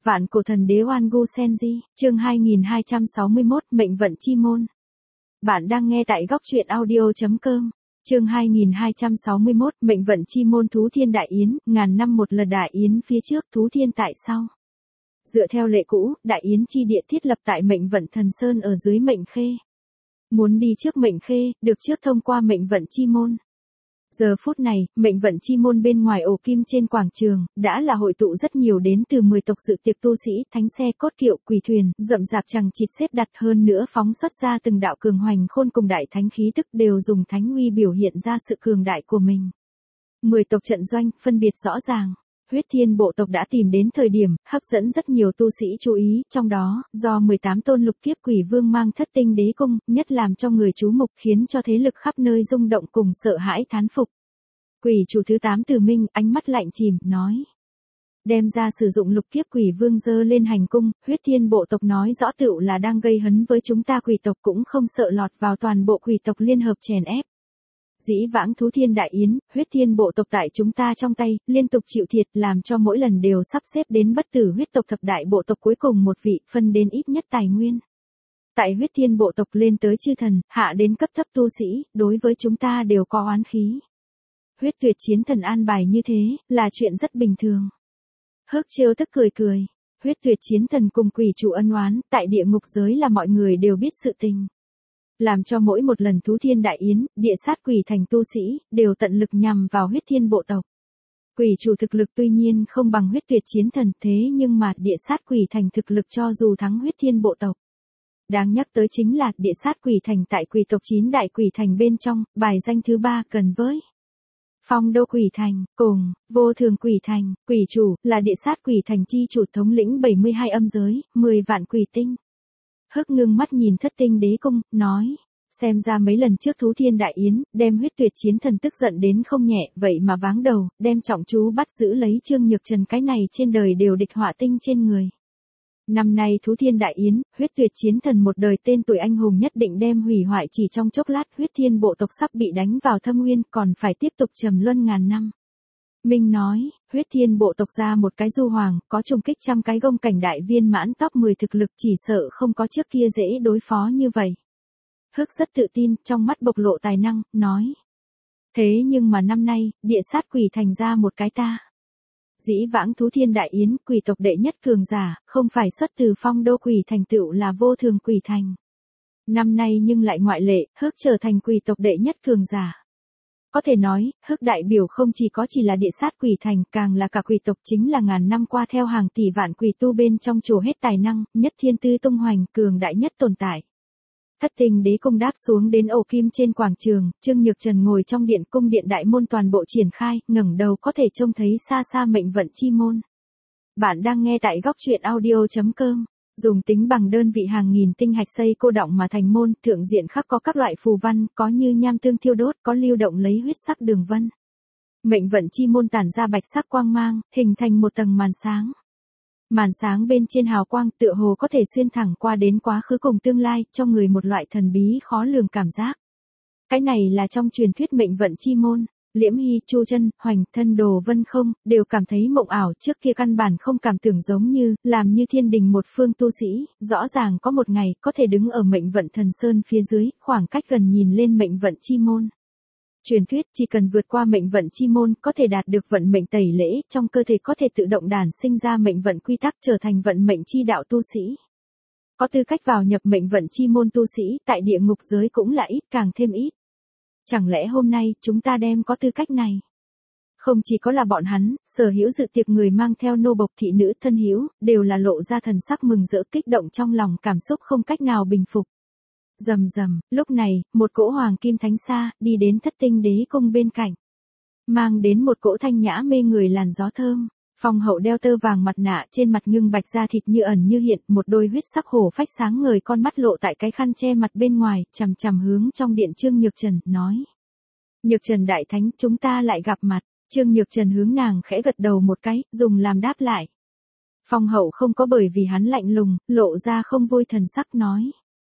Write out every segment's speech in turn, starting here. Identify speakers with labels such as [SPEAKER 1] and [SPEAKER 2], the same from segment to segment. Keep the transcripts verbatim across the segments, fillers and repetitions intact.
[SPEAKER 1] Vạn cổ thần đế Oan Gu Senji, chương hai nghìn hai trăm sáu mươi mốt, mệnh vận chi môn. Bạn đang nghe tại góc truyện audio chấm com. Chương hai nghìn hai trăm sáu mươi mốt, mệnh vận chi môn. Thú Thiên Đại Yến, ngàn năm một lần đại yến phía trước, Thú Thiên tại sau. Dựa theo lệ cũ, đại yến chi địa thiết lập tại mệnh vận thần sơn ở dưới mệnh khê. Muốn đi trước mệnh khê, được trước thông qua mệnh vận chi môn. Giờ phút này, mệnh vận chi môn bên ngoài ổ kim trên quảng trường, đã là hội tụ rất nhiều đến từ mười tộc dự tiệc tu sĩ, thánh xe cốt kiệu, quỷ thuyền, rậm rạp chằng chịt xếp đặt, hơn nữa phóng xuất ra từng đạo cường hoành khôn cùng đại thánh khí tức, đều dùng thánh uy biểu hiện ra sự cường đại của mình. Mười tộc trận doanh, phân biệt rõ ràng. Huyết Thiên bộ tộc đã tìm đến thời điểm, hấp dẫn rất nhiều tu sĩ chú ý, trong đó, do mười tám tôn lục kiếp quỷ vương mang thất tinh đế cung, nhất làm cho người chú mục, khiến cho thế lực khắp nơi rung động cùng sợ hãi thán phục. Quỷ chủ thứ tám Từ Minh, ánh mắt lạnh chìm, nói. Đem ra sử dụng lục kiếp quỷ vương dơ lên hành cung, Huyết Thiên bộ tộc nói rõ tựu là đang gây hấn với chúng ta quỷ tộc, cũng không sợ lọt vào toàn bộ quỷ tộc liên hợp chèn ép. Dĩ vãng Thú Thiên Đại Yến, Huyết Thiên bộ tộc tại chúng ta trong tay, liên tục chịu thiệt, làm cho mỗi lần đều sắp xếp đến bất tử huyết tộc thập đại bộ tộc cuối cùng một vị, phân đến ít nhất tài nguyên. Tại Huyết Thiên bộ tộc lên tới chư thần, hạ đến cấp thấp tu sĩ, đối với chúng ta đều có oán khí. Huyết Tuyệt chiến thần an bài như thế, là chuyện rất bình thường. Hức trêu tức cười cười. Huyết Tuyệt chiến thần cùng quỷ chủ ân oán, tại địa ngục giới là mọi người đều biết sự tình. Làm cho mỗi một lần Thú Thiên Đại Yến, địa sát quỷ thành tu sĩ, đều tận lực nhằm vào Huyết Thiên bộ tộc. Quỷ chủ thực lực tuy nhiên không bằng Huyết Tuyệt chiến thần, thế nhưng mà địa sát quỷ thành thực lực cho dù thắng Huyết Thiên bộ tộc. Đáng nhắc tới chính là địa sát quỷ thành tại quỷ tộc chín đại quỷ thành bên trong, bài danh thứ ba gần với Phong Đô quỷ thành, cùng Vô Thường quỷ thành. Quỷ chủ là địa sát quỷ thành chi chủ, thống lĩnh bảy mươi hai âm giới, mười vạn quỷ tinh. Hức ngưng mắt nhìn thất tinh đế cung, nói. Xem ra mấy lần trước Thú Thiên Đại Yến, đem Huyết Tuyệt chiến thần tức giận đến không nhẹ, vậy mà váng đầu, đem trọng chú bắt giữ lấy Trương Nhược Trần, cái này trên đời đều địch họa tinh trên người. Năm nay Thú Thiên Đại Yến, Huyết Tuyệt chiến thần một đời tên tuổi anh hùng nhất định đem hủy hoại chỉ trong chốc lát. Huyết Thiên bộ tộc sắp bị đánh vào thâm nguyên, còn phải tiếp tục trầm luân ngàn năm. Minh nói, Huyết Thiên bộ tộc ra một cái du hoàng, có trùng kích trăm cái gông cảnh đại viên mãn top mười thực lực, chỉ sợ không có trước kia dễ đối phó như vậy. Hức rất tự tin, trong mắt bộc lộ tài năng, nói. Thế nhưng mà năm nay, địa sát quỷ thành ra một cái ta. Dĩ vãng Thú Thiên Đại Yến, quỷ tộc đệ nhất cường giả, không phải xuất từ Phong Đô quỷ thành tựu là Vô Thường quỷ thành. Năm nay nhưng lại ngoại lệ, Hức trở thành quỷ tộc đệ nhất cường giả. Có thể nói, Hức đại biểu không chỉ có chỉ là địa sát quỷ thành, càng là cả quỷ tộc, chính là ngàn năm qua theo hàng tỷ vạn quỷ tu bên trong trổ hết tài năng, nhất thiên tư tung hoành, cường đại nhất tồn tại. Thất tinh đế cung đáp xuống đến ổ kim trên quảng trường, Trương Nhược Trần ngồi trong điện cung điện đại môn toàn bộ triển khai, ngẩng đầu có thể trông thấy xa xa mệnh vận chi môn. Bạn đang nghe tại góc truyện audio chấm com. Dùng tính bằng đơn vị hàng nghìn tinh hạch xây cô đọng mà thành môn, thượng diện khắc có các loại phù văn, có như nham tương thiêu đốt, có lưu động lấy huyết sắc đường vân. Mệnh vận chi môn tản ra bạch sắc quang mang, hình thành một tầng màn sáng. Màn sáng bên trên hào quang tựa hồ có thể xuyên thẳng qua đến quá khứ cùng tương lai, cho người một loại thần bí khó lường cảm giác. Cái này là trong truyền thuyết mệnh vận chi môn. Liễm Hy, Chu Chân, Hoành, Thân Đồ Vân Không, đều cảm thấy mộng ảo, trước kia căn bản không cảm tưởng giống như, làm như thiên đình một phương tu sĩ, rõ ràng có một ngày, có thể đứng ở mệnh vận thần sơn phía dưới, khoảng cách gần nhìn lên mệnh vận chi môn. Truyền thuyết chỉ cần vượt qua mệnh vận chi môn, có thể đạt được vận mệnh tẩy lễ, trong cơ thể có thể tự động đản sinh ra mệnh vận quy tắc, trở thành vận mệnh chi đạo tu sĩ. Có tư cách vào nhập mệnh vận chi môn tu sĩ, tại địa ngục giới cũng là ít càng thêm ít. Chẳng lẽ hôm nay, chúng ta đem có tư cách này? Không chỉ có là bọn hắn, sở hữu dự tiệc người mang theo nô bộc thị nữ thân hữu, đều là lộ ra thần sắc mừng rỡ, kích động trong lòng, cảm xúc không cách nào bình phục. Rầm rầm, lúc này, một cỗ hoàng kim thánh xa, đi đến thất tinh đế cung bên cạnh. Mang đến một cỗ thanh nhã mê người làn gió thơm. Phong hậu đeo tơ vàng mặt nạ, trên mặt ngưng bạch da thịt như ẩn như hiện, một đôi huyết sắc hổ phách sáng ngời, con mắt lộ tại cái khăn che mặt bên ngoài, chằm chằm hướng trong điện Trương Nhược Trần, nói. Nhược Trần đại thánh, chúng ta lại gặp mặt. Trương Nhược Trần hướng nàng khẽ gật đầu một cái, dùng làm đáp lại. Phong hậu không có bởi vì hắn lạnh lùng, lộ ra không vui thần sắc, nói.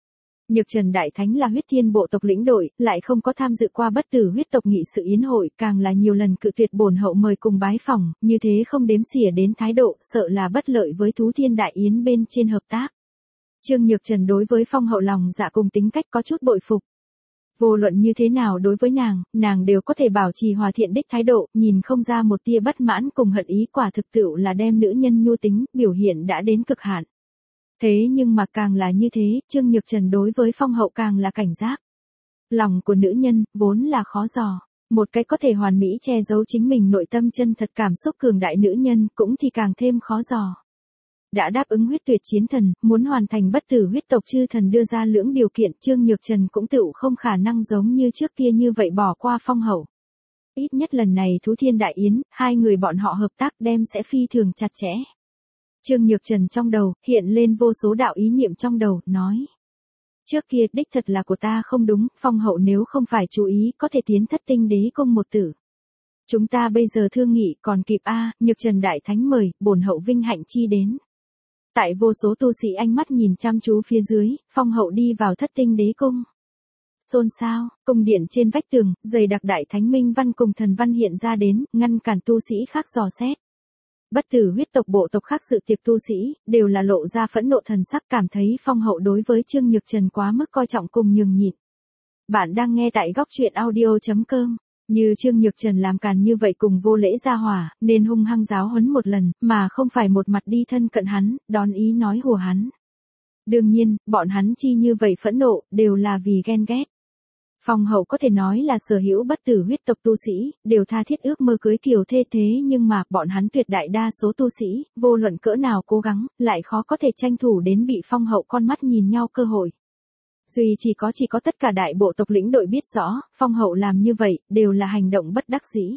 [SPEAKER 1] Nhược Trần Đại Thánh là huyết thiên bộ tộc lĩnh đội, lại không có tham dự qua bất tử huyết tộc nghị sự yến hội, càng là nhiều lần cự tuyệt bổn hậu mời cùng bái phỏng, như thế không đếm xỉa đến thái độ, sợ là bất lợi với thú thiên đại yến bên trên hợp tác. Trương Nhược Trần đối với Phong hậu lòng dạ cùng tính cách có chút bội phục. Vô luận như thế nào đối với nàng, nàng đều có thể bảo trì hòa thiện đích thái độ, nhìn không ra một tia bất mãn cùng hận ý, quả thực tựu là đem nữ nhân nhu tính, biểu hiện đã đến cực hạn. Thế nhưng mà càng là như thế, Trương Nhược Trần đối với Phong hậu càng là cảnh giác. Lòng của nữ nhân, vốn là khó dò. Một cái có thể hoàn mỹ che giấu chính mình nội tâm chân thật cảm xúc cường đại nữ nhân, cũng thì càng thêm khó dò. Đã đáp ứng huyết tuyệt chiến thần, muốn hoàn thành bất tử huyết tộc chư thần đưa ra lưỡng điều kiện, Trương Nhược Trần cũng tựu không khả năng giống như trước kia như vậy bỏ qua Phong hậu. Ít nhất lần này thú thiên đại yến, hai người bọn họ hợp tác đem sẽ phi thường chặt chẽ. Trương Nhược Trần trong đầu, hiện lên vô số đạo ý niệm trong đầu, nói. Trước kia, đích thật là của ta không đúng, Phong hậu nếu không phải chú ý, có thể tiến thất tinh đế cung một tử. Chúng ta bây giờ thương nghị, còn kịp a, Nhược Trần Đại Thánh mời, bổn hậu vinh hạnh chi đến. Tại vô số tu sĩ ánh mắt nhìn chăm chú phía dưới, Phong hậu đi vào thất tinh đế cung. Xôn xao, cung điện trên vách tường, dày đặc đại thánh minh văn cùng thần văn hiện ra đến, ngăn cản tu sĩ khác dò xét. Bất tử huyết tộc bộ tộc khác dự tiệc tu sĩ, đều là lộ ra phẫn nộ thần sắc, cảm thấy Phong hậu đối với Trương Nhược Trần quá mức coi trọng cùng nhường nhịn. Bạn đang nghe tại góc truyện audio chấm com. Như Trương Nhược Trần làm càn như vậy cùng vô lễ ra hỏa, nên hung hăng giáo huấn một lần, mà không phải một mặt đi thân cận hắn, đón ý nói hùa hắn. Đương nhiên, bọn hắn chi như vậy phẫn nộ, đều là vì ghen ghét. Phong hậu có thể nói là sở hữu bất tử huyết tộc tu sĩ, đều tha thiết ước mơ cưới kiều thê, thế nhưng mà, bọn hắn tuyệt đại đa số tu sĩ, vô luận cỡ nào cố gắng, lại khó có thể tranh thủ đến bị Phong hậu con mắt nhìn nhau cơ hội. Duy chỉ có chỉ có tất cả đại bộ tộc lĩnh đội biết rõ, Phong hậu làm như vậy, đều là hành động bất đắc dĩ.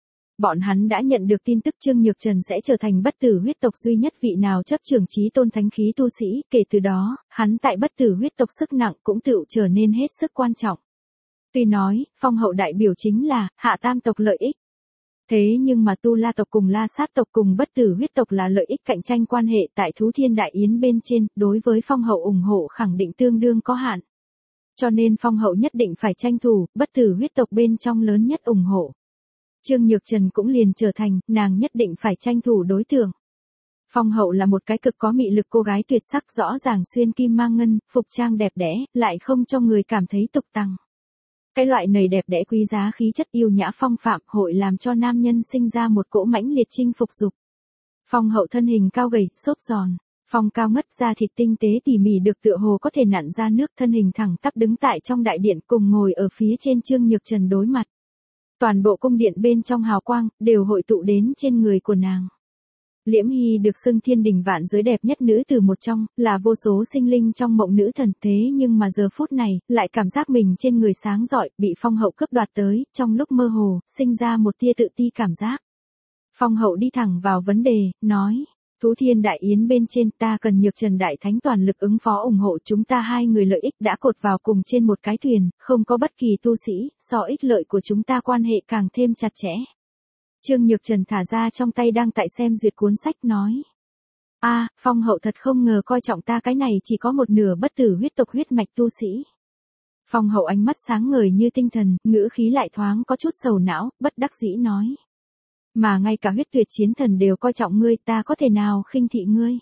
[SPEAKER 1] Bọn hắn đã nhận được tin tức Trương Nhược Trần sẽ trở thành bất tử huyết tộc duy nhất vị nào chấp trưởng chí tôn thánh khí tu sĩ, kể từ đó, hắn tại bất tử huyết tộc sức nặng cũng tự trở nên hết sức quan trọng. Tuy nói, Phong hậu đại biểu chính là, hạ tam tộc lợi ích. Thế nhưng mà Tu La tộc cùng La Sát tộc cùng bất tử huyết tộc là lợi ích cạnh tranh quan hệ tại thú thiên đại yến bên trên, đối với Phong hậu ủng hộ khẳng định tương đương có hạn. Cho nên Phong hậu nhất định phải tranh thủ, bất tử huyết tộc bên trong lớn nhất ủng hộ. Trương Nhược Trần cũng liền trở thành, nàng nhất định phải tranh thủ đối tượng. Phong hậu là một cái cực có mị lực cô gái tuyệt sắc, rõ ràng xuyên kim mang ngân, phục trang đẹp đẽ, lại không cho người cảm thấy tục tằng. Cái loại này đẹp đẽ quý giá khí chất yêu nhã phong phạm, hội làm cho nam nhân sinh ra một cỗ mãnh liệt chinh phục dục. Phong hậu thân hình cao gầy, xốp giòn, phong cao ngất, da thịt tinh tế tỉ mỉ được tựa hồ có thể nặn ra nước, thân hình thẳng tắp đứng tại trong đại điện cùng ngồi ở phía trên Trương Nhược Trần đối mặt. Toàn bộ cung điện bên trong hào quang, đều hội tụ đến trên người của nàng. Liễm Hy được xưng thiên đình vạn giới đẹp nhất nữ từ một trong, là vô số sinh linh trong mộng nữ thần, thế nhưng mà giờ phút này, lại cảm giác mình trên người sáng rọi, bị Phong hậu cướp đoạt tới, trong lúc mơ hồ, sinh ra một tia tự ti cảm giác. Phong hậu đi thẳng vào vấn đề, nói, thú thiên đại yến bên trên ta cần Nhược Trần Đại Thánh toàn lực ứng phó ủng hộ, chúng ta hai người lợi ích đã cột vào cùng trên một cái thuyền, không có bất kỳ tu sĩ, so ích lợi của chúng ta quan hệ càng thêm chặt chẽ. Trương Nhược Trần thả ra trong tay đang tại xem duyệt cuốn sách, nói. A, Phong hậu thật không ngờ coi trọng ta, cái này chỉ có một nửa bất tử huyết tộc huyết mạch tu sĩ. Phong hậu ánh mắt sáng ngời như tinh thần, ngữ khí lại thoáng có chút sầu não, bất đắc dĩ nói. Mà ngay cả huyết tuyệt chiến thần đều coi trọng ngươi, ta có thể nào khinh thị ngươi.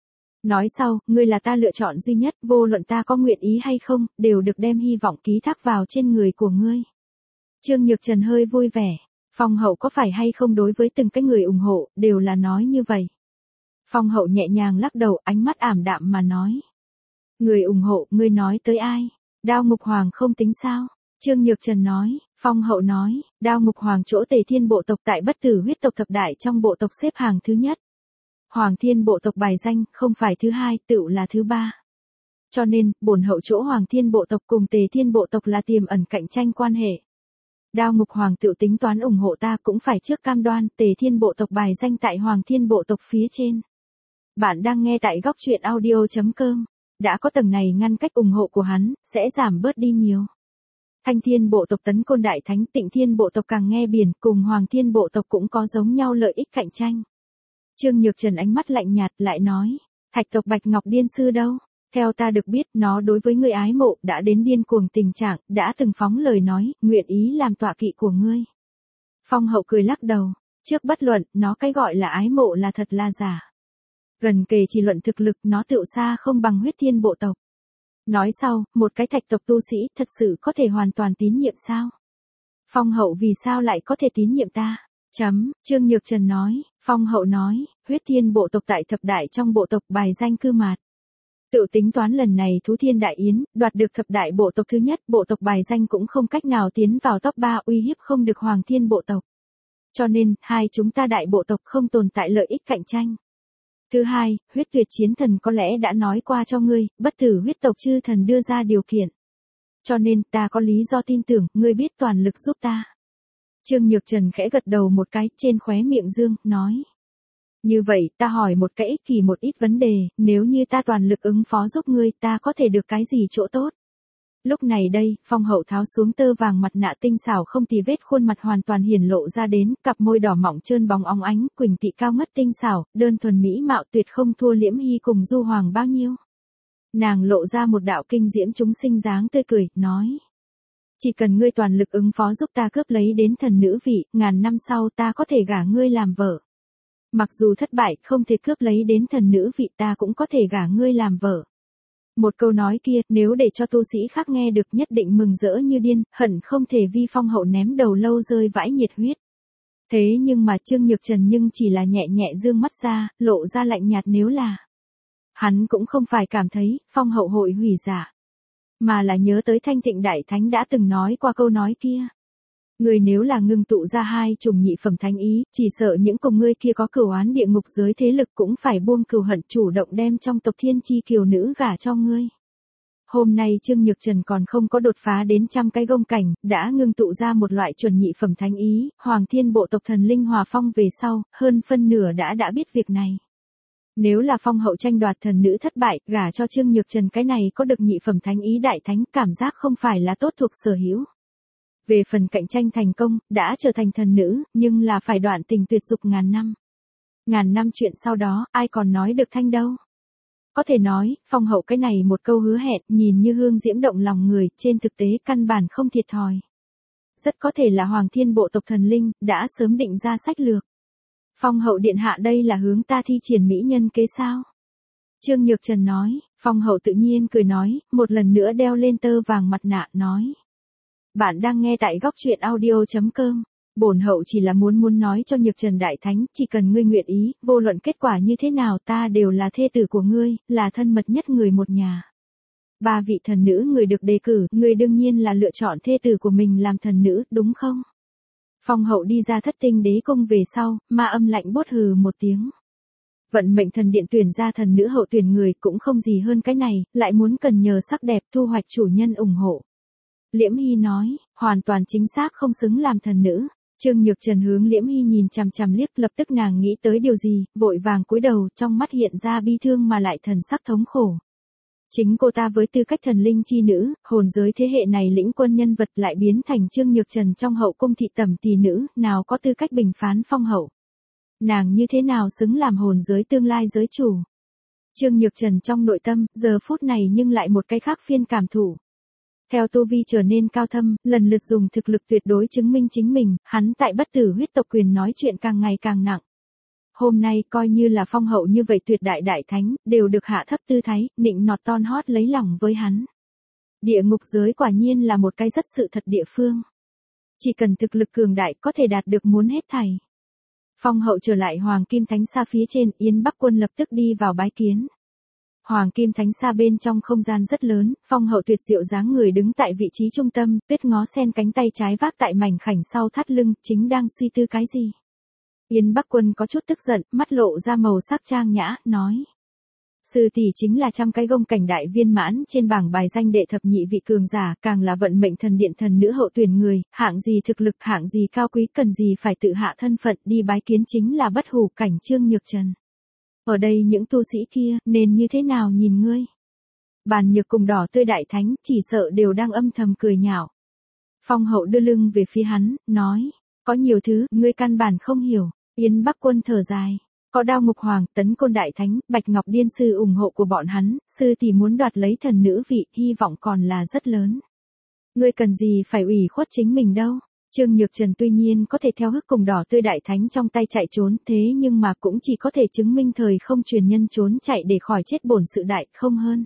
[SPEAKER 1] Nói sau, ngươi là ta lựa chọn duy nhất, vô luận ta có nguyện ý hay không, đều được đem hy vọng ký thác vào trên người của ngươi. Trương Nhược Trần hơi vui vẻ. Phong hậu có phải hay không đối với từng cái người ủng hộ, đều là nói như vậy. Phong hậu nhẹ nhàng lắc đầu, ánh mắt ảm đạm mà nói. Người ủng hộ, ngươi nói tới ai? Đao Ngục Hoàng không tính sao? Trương Nhược Trần nói. Phong hậu nói, Đao Ngục Hoàng chỗ Tề Thiên bộ tộc tại bất tử huyết tộc thập đại trong bộ tộc xếp hàng thứ nhất. Hoàng Thiên bộ tộc bài danh, không phải thứ hai, tựu là thứ ba. Cho nên, bổn hậu chỗ Hoàng Thiên bộ tộc cùng Tề Thiên bộ tộc là tiềm ẩn cạnh tranh quan hệ. Đao Ngục Hoàng tự tính toán ủng hộ ta cũng phải trước cam đoan Tề Thiên bộ tộc bài danh tại Hoàng Thiên bộ tộc phía trên. Bạn đang nghe tại góc truyện audio chấm com. Đã có tầng này ngăn cách ủng hộ của hắn, sẽ giảm bớt đi nhiều. Thanh Thiên bộ tộc tấn côn đại thánh, Tịnh Thiên bộ tộc càng nghe biển, cùng Hoàng Thiên bộ tộc cũng có giống nhau lợi ích cạnh tranh. Trương Nhược Trần ánh mắt lạnh nhạt lại nói, Thạch tộc Bạch Ngọc Điên Sư đâu? Theo ta được biết, nó đối với ngươi ái mộ đã đến điên cuồng tình trạng, đã từng phóng lời nói, nguyện ý làm tọa kỵ của ngươi. Phong hậu cười lắc đầu, trước bất luận, nó cái gọi là ái mộ là thật là giả. Gần kề chỉ luận thực lực, nó tựu xa không bằng huyết thiên bộ tộc. Nói sau, một cái thạch tộc tu sĩ thật sự có thể hoàn toàn tín nhiệm sao? Phong hậu vì sao lại có thể tín nhiệm ta? Chấm, Trương Nhược Trần nói, Phong hậu nói, huyết thiên bộ tộc tại thập đại trong bộ tộc bài danh cư mạt. Tự tính toán lần này Thú Thiên Đại Yến, đoạt được thập đại bộ tộc thứ nhất, bộ tộc bài danh cũng không cách nào tiến vào top ba, uy hiếp không được Hoàng Thiên bộ tộc. Cho nên, hai chúng ta đại bộ tộc không tồn tại lợi ích cạnh tranh. Thứ hai, huyết tuyệt chiến thần có lẽ đã nói qua cho ngươi, bất tử huyết tộc chư thần đưa ra điều kiện. Cho nên, ta có lý do tin tưởng, ngươi biết toàn lực giúp ta. Trương Nhược Trần khẽ gật đầu một cái, trên khóe miệng dương, nói. Như vậy, ta hỏi một cái ích kỷ một ít vấn đề, nếu như ta toàn lực ứng phó giúp ngươi, ta có thể được cái gì chỗ tốt? Lúc này đây, Phong hậu tháo xuống tơ vàng mặt nạ tinh xảo không tì vết, khuôn mặt hoàn toàn hiển lộ ra đến, cặp môi đỏ mọng trơn bóng óng ánh, quỳnh tị cao ngất tinh xảo, đơn thuần mỹ mạo tuyệt không thua Liễm Hy cùng Du Hoàng bao nhiêu. Nàng lộ ra một đạo kinh diễm chúng sinh dáng tươi cười, nói. Chỉ cần ngươi toàn lực ứng phó giúp ta cướp lấy đến thần nữ vị, ngàn năm sau ta có thể gả ngươi làm vợ. Mặc dù thất bại, không thể cướp lấy đến thần nữ vị, ta cũng có thể gả ngươi làm vợ. Một câu nói kia, nếu để cho tu sĩ khác nghe được nhất định mừng rỡ như điên, hận không thể vi Phong hậu ném đầu lâu rơi vãi nhiệt huyết. Thế nhưng mà Trương Nhược Trần nhưng chỉ là nhẹ nhẹ dương mắt ra, lộ ra lạnh nhạt nếu là. Hắn cũng không phải cảm thấy, Phong hậu hội hủy giả. Mà là nhớ tới Thanh Tịnh Đại Thánh đã từng nói qua câu nói kia. Người nếu là ngưng tụ ra hai chủng nhị phẩm thánh ý, chỉ sợ những cùng ngươi kia có cửu oán địa ngục giới thế lực cũng phải buông cừu hận, chủ động đem trong tộc thiên chi kiều nữ gả cho ngươi. Hôm nay Trương Nhược Trần còn không có đột phá đến trăm cái gông cảnh, đã ngưng tụ ra một loại chuẩn nhị phẩm thánh ý, Hoàng Thiên bộ tộc thần linh hòa phong về sau, hơn phân nửa đã đã biết việc này. Nếu là Phong hậu tranh đoạt thần nữ thất bại, gả cho Trương Nhược Trần cái này có được nhị phẩm thánh ý đại thánh, cảm giác không phải là tốt thuộc sở hữu. Về phần cạnh tranh thành công, đã trở thành thần nữ, nhưng là phải đoạn tình tuyệt dục ngàn năm. Ngàn năm chuyện sau đó, ai còn nói được thanh đâu. Có thể nói, Phong hậu cái này một câu hứa hẹn, nhìn như hương diễm động lòng người, trên thực tế căn bản không thiệt thòi. Rất có thể là Hoàng Thiên bộ tộc thần linh, đã sớm định ra sách lược. Phong hậu điện hạ đây là hướng ta thi triển mỹ nhân kế sao? Trương Nhược Trần nói, Phong hậu tự nhiên cười nói, một lần nữa đeo lên tơ vàng mặt nạ, nói. Bạn đang nghe tại góc truyện audio chấm com. Bổn hậu chỉ là muốn muốn nói cho Nhược Trần Đại Thánh, chỉ cần ngươi nguyện ý, vô luận kết quả như thế nào ta đều là thê tử của ngươi, là thân mật nhất người một nhà. Ba vị thần nữ người được đề cử, ngươi đương nhiên là lựa chọn thê tử của mình làm thần nữ, đúng không? Phong hậu đi ra thất tinh đế cung về sau, ma âm lạnh bốt hừ một tiếng. Vận mệnh thần điện tuyển ra thần nữ hậu tuyển người cũng không gì hơn cái này, lại muốn cần nhờ sắc đẹp thu hoạch chủ nhân ủng hộ. Liễm Hy nói, hoàn toàn chính xác không xứng làm thần nữ. Trương Nhược Trần hướng Liễm Hy nhìn chằm chằm liếc, lập tức nàng nghĩ tới điều gì, vội vàng cúi đầu, trong mắt hiện ra bi thương mà lại thần sắc thống khổ. Chính cô ta với tư cách thần linh chi nữ, hồn giới thế hệ này lĩnh quân nhân vật lại biến thành Trương Nhược Trần trong hậu cung thị tẩm tỳ nữ, nào có tư cách bình phán Phong hậu. Nàng như thế nào xứng làm hồn giới tương lai giới chủ. Trương Nhược Trần trong nội tâm, giờ phút này nhưng lại một cái khác phiên cảm thụ. Theo tu vi trở nên cao thâm, lần lượt dùng thực lực tuyệt đối chứng minh chính mình, hắn tại bất tử huyết tộc quyền nói chuyện càng ngày càng nặng. Hôm nay coi như là Phong hậu như vậy tuyệt đại đại thánh, đều được hạ thấp tư thái, nịnh nọt ton hót lấy lòng với hắn. Địa ngục giới quả nhiên là một cái rất sự thật địa phương. Chỉ cần thực lực cường đại có thể đạt được muốn hết thảy. Phong hậu trở lại Hoàng Kim Thánh Sa phía trên, Yên Bắc Quân lập tức đi vào bái kiến. Hoàng Kim Thánh Sa bên trong không gian rất lớn, Phong hậu tuyệt diệu dáng người đứng tại vị trí trung tâm, tuyết ngó sen cánh tay trái vác tại mảnh khảnh sau thắt lưng, chính đang suy tư cái gì. Yên Bắc Quân có chút tức giận, mắt lộ ra màu sắc trang nhã, nói. Sư tỷ chính là trăm cái gông cảnh đại viên mãn trên bảng bài danh đệ thập nhị vị cường giả, càng là vận mệnh thần điện thần nữ hậu tuyển người, hạng gì thực lực, hạng gì cao quý, cần gì phải tự hạ thân phận, đi bái kiến chính là bất hủ cảnh Trương Nhược Trần. Ở đây những tu sĩ kia, nên như thế nào nhìn ngươi? Bàn Nhược cùng Đỏ Tươi đại thánh, chỉ sợ đều đang âm thầm cười nhạo. Phong hậu đưa lưng về phía hắn, nói, có nhiều thứ, ngươi căn bản không hiểu. Yên Bắc Quân thở dài, Có Đao Ngục Hoàng, Tấn Côn Đại Thánh, Bạch Ngọc Điên Sư ủng hộ của bọn hắn, sư tỷ muốn đoạt lấy thần nữ vị, hy vọng còn là rất lớn. Ngươi cần gì phải ủy khuất chính mình đâu. Trương Nhược Trần tuy nhiên có thể theo hức cùng đỏ tươi đại thánh trong tay chạy trốn, thế nhưng mà cũng chỉ có thể chứng minh thời không truyền nhân trốn chạy để khỏi chết bổn sự đại, không hơn.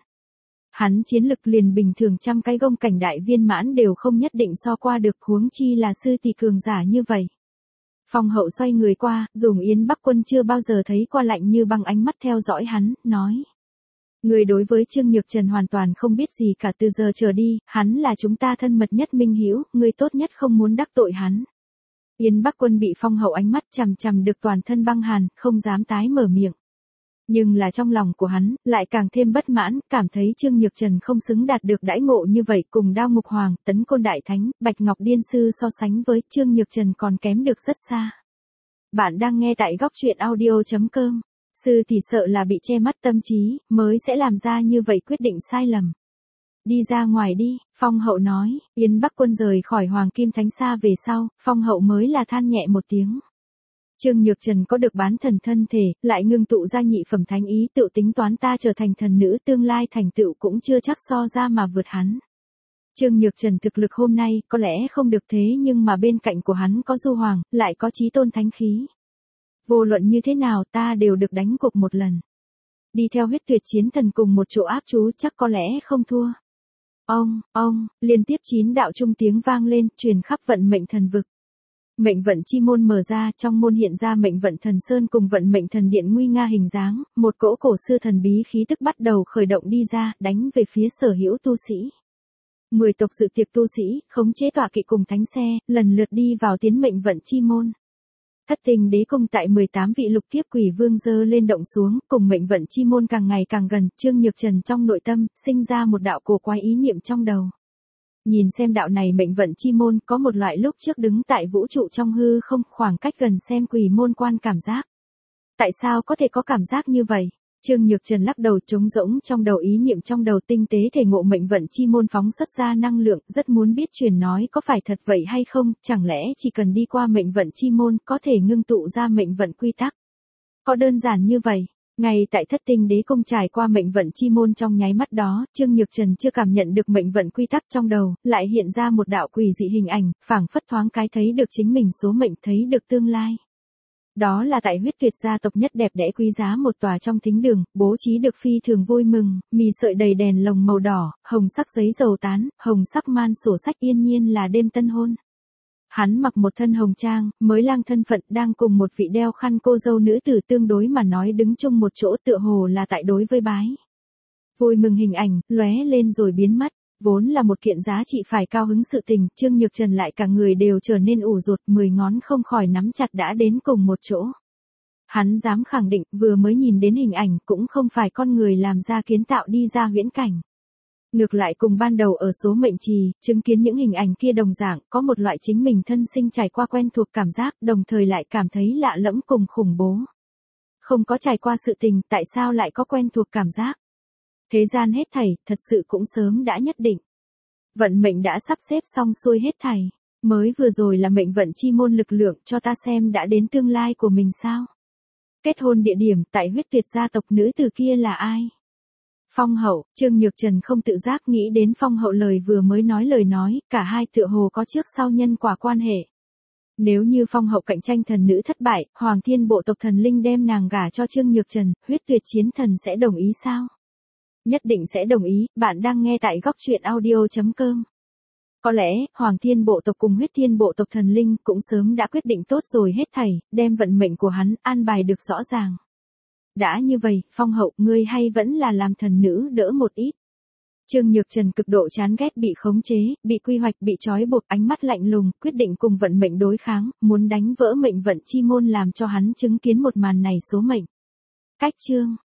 [SPEAKER 1] Hắn chiến lực liền bình thường trăm cái gông cảnh đại viên mãn đều không nhất định so qua được, huống chi là sư tỷ cường giả như vậy. Phong hậu xoay người qua, dùng Yến Bắc Quân chưa bao giờ thấy qua lạnh như băng ánh mắt theo dõi hắn, nói. Người đối với Trương Nhược Trần hoàn toàn không biết gì cả, từ giờ trở đi, hắn là chúng ta thân mật nhất minh hữu, người tốt nhất không muốn đắc tội hắn. Yến Bắc Quân bị phong hậu ánh mắt chằm chằm được toàn thân băng hàn, không dám tái mở miệng. Nhưng là trong lòng của hắn, lại càng thêm bất mãn, cảm thấy Trương Nhược Trần không xứng đạt được đãi ngộ như vậy, cùng Đao Ngục Hoàng, Tấn Côn Đại Thánh, Bạch Ngọc Điên Sư so sánh với Trương Nhược Trần còn kém được rất xa. Bạn đang nghe tại góc truyện audio chấm com. Sư thì sợ là bị che mắt tâm trí, mới sẽ làm ra như vậy quyết định sai lầm. Đi ra ngoài đi, phong hậu nói. Yến Bắc Quân rời khỏi Hoàng Kim Thánh Sa về sau, phong hậu mới là than nhẹ một tiếng. Trương Nhược Trần có được bán thần thân thể, lại ngưng tụ ra nhị phẩm thánh ý, tự tính toán ta trở thành thần nữ tương lai thành tựu cũng chưa chắc so ra mà vượt hắn. Trương Nhược Trần thực lực hôm nay có lẽ không được thế, nhưng mà bên cạnh của hắn có Du Hoàng, lại có chí tôn thánh khí. Vô luận như thế nào ta đều được đánh gục một lần. Đi theo huyết tuyệt chiến thần cùng một chỗ áp chú chắc có lẽ không thua. Ông, ông, liên tiếp chín đạo trung tiếng vang lên, truyền khắp vận mệnh thần vực. Mệnh vận chi môn mở ra, trong môn hiện ra mệnh vận thần sơn cùng vận mệnh thần điện nguy nga hình dáng, một cỗ cổ xưa thần bí khí tức bắt đầu khởi động đi ra, đánh về phía sở hữu tu sĩ. Mười tộc dự tiệc tu sĩ, khống chế tọa kỵ cùng thánh xe, lần lượt đi vào tiến mệnh vận chi môn. Thất Tinh Đế Cung tại mười tám vị lục kiếp quỷ vương dơ lên động xuống, cùng mệnh vận chi môn càng ngày càng gần, Trương Nhược Trần trong nội tâm, sinh ra một đạo cổ quái ý niệm trong đầu. Nhìn xem đạo này mệnh vận chi môn, có một loại lúc trước đứng tại vũ trụ trong hư không, khoảng cách gần xem quỷ môn quan cảm giác. Tại sao có thể có cảm giác như vậy? Trương Nhược Trần lắc đầu, trống rỗng trong đầu, ý niệm trong đầu tinh tế thể ngộ mệnh vận chi môn phóng xuất ra năng lượng, rất muốn biết truyền nói có phải thật vậy hay không, chẳng lẽ chỉ cần đi qua mệnh vận chi môn có thể ngưng tụ ra mệnh vận quy tắc? Có đơn giản như vậy? Ngay tại Thất Tinh Đế Cung trải qua mệnh vận chi môn trong nháy mắt đó, Trương Nhược Trần chưa cảm nhận được mệnh vận quy tắc trong đầu, lại hiện ra một đạo quỷ dị hình ảnh, phảng phất thoáng cái thấy được chính mình số mệnh, thấy được tương lai. Đó là tại huyết tuyệt gia tộc nhất đẹp đẽ quý giá một tòa trong thính đường, bố trí được phi thường vui mừng, mì sợi đầy đèn lồng màu đỏ, hồng sắc giấy dầu tán, hồng sắc man sổ sách, yên nhiên là đêm tân hôn. Hắn mặc một thân hồng trang, mới lang thân phận, đang cùng một vị đeo khăn cô dâu nữ tử tương đối mà nói đứng chung một chỗ, tựa hồ là tại đối với bái. Vui mừng hình ảnh, lóe lên rồi biến mất. Vốn là một kiện giá trị phải cao hứng sự tình, Trương Nhược Trần lại cả người đều trở nên ủ rột, mười ngón không khỏi nắm chặt đã đến cùng một chỗ. Hắn dám khẳng định, vừa mới nhìn đến hình ảnh cũng không phải con người làm ra kiến tạo đi ra huyễn cảnh. Ngược lại cùng ban đầu ở số mệnh trì, chứng kiến những hình ảnh kia đồng dạng, có một loại chính mình thân sinh trải qua quen thuộc cảm giác, đồng thời lại cảm thấy lạ lẫm cùng khủng bố. Không có trải qua sự tình, tại sao lại có quen thuộc cảm giác? Thế gian hết thảy, thật sự cũng sớm đã nhất định. Vận mệnh đã sắp xếp xong xuôi hết thảy. Mới vừa rồi là mệnh vận chi môn lực lượng cho ta xem đã đến tương lai của mình sao? Kết hôn địa điểm tại huyết tuyệt gia tộc, nữ từ kia là ai? Phong hậu. Trương Nhược Trần không tự giác nghĩ đến phong hậu lời vừa mới nói lời nói, cả hai tựa hồ có trước sau nhân quả quan hệ. Nếu như phong hậu cạnh tranh thần nữ thất bại, Hoàng Thiên bộ tộc thần linh đem nàng gả cho Trương Nhược Trần, huyết tuyệt chiến thần sẽ đồng ý sao? Nhất định sẽ đồng ý. Bạn đang nghe tại góc truyện audio chấm com. Có lẽ, Hoàng Thiên bộ tộc cùng huyết thiên bộ tộc thần linh cũng sớm đã quyết định tốt rồi hết thảy, đem vận mệnh của hắn an bài được rõ ràng. Đã như vậy, phong hậu, ngươi hay vẫn là làm thần nữ đỡ một ít. Trương Nhược Trần cực độ chán ghét bị khống chế, bị quy hoạch, bị trói buộc, ánh mắt lạnh lùng, quyết định cùng vận mệnh đối kháng, muốn đánh vỡ mệnh vận chi môn làm cho hắn chứng kiến một màn này số mệnh. Cách chương.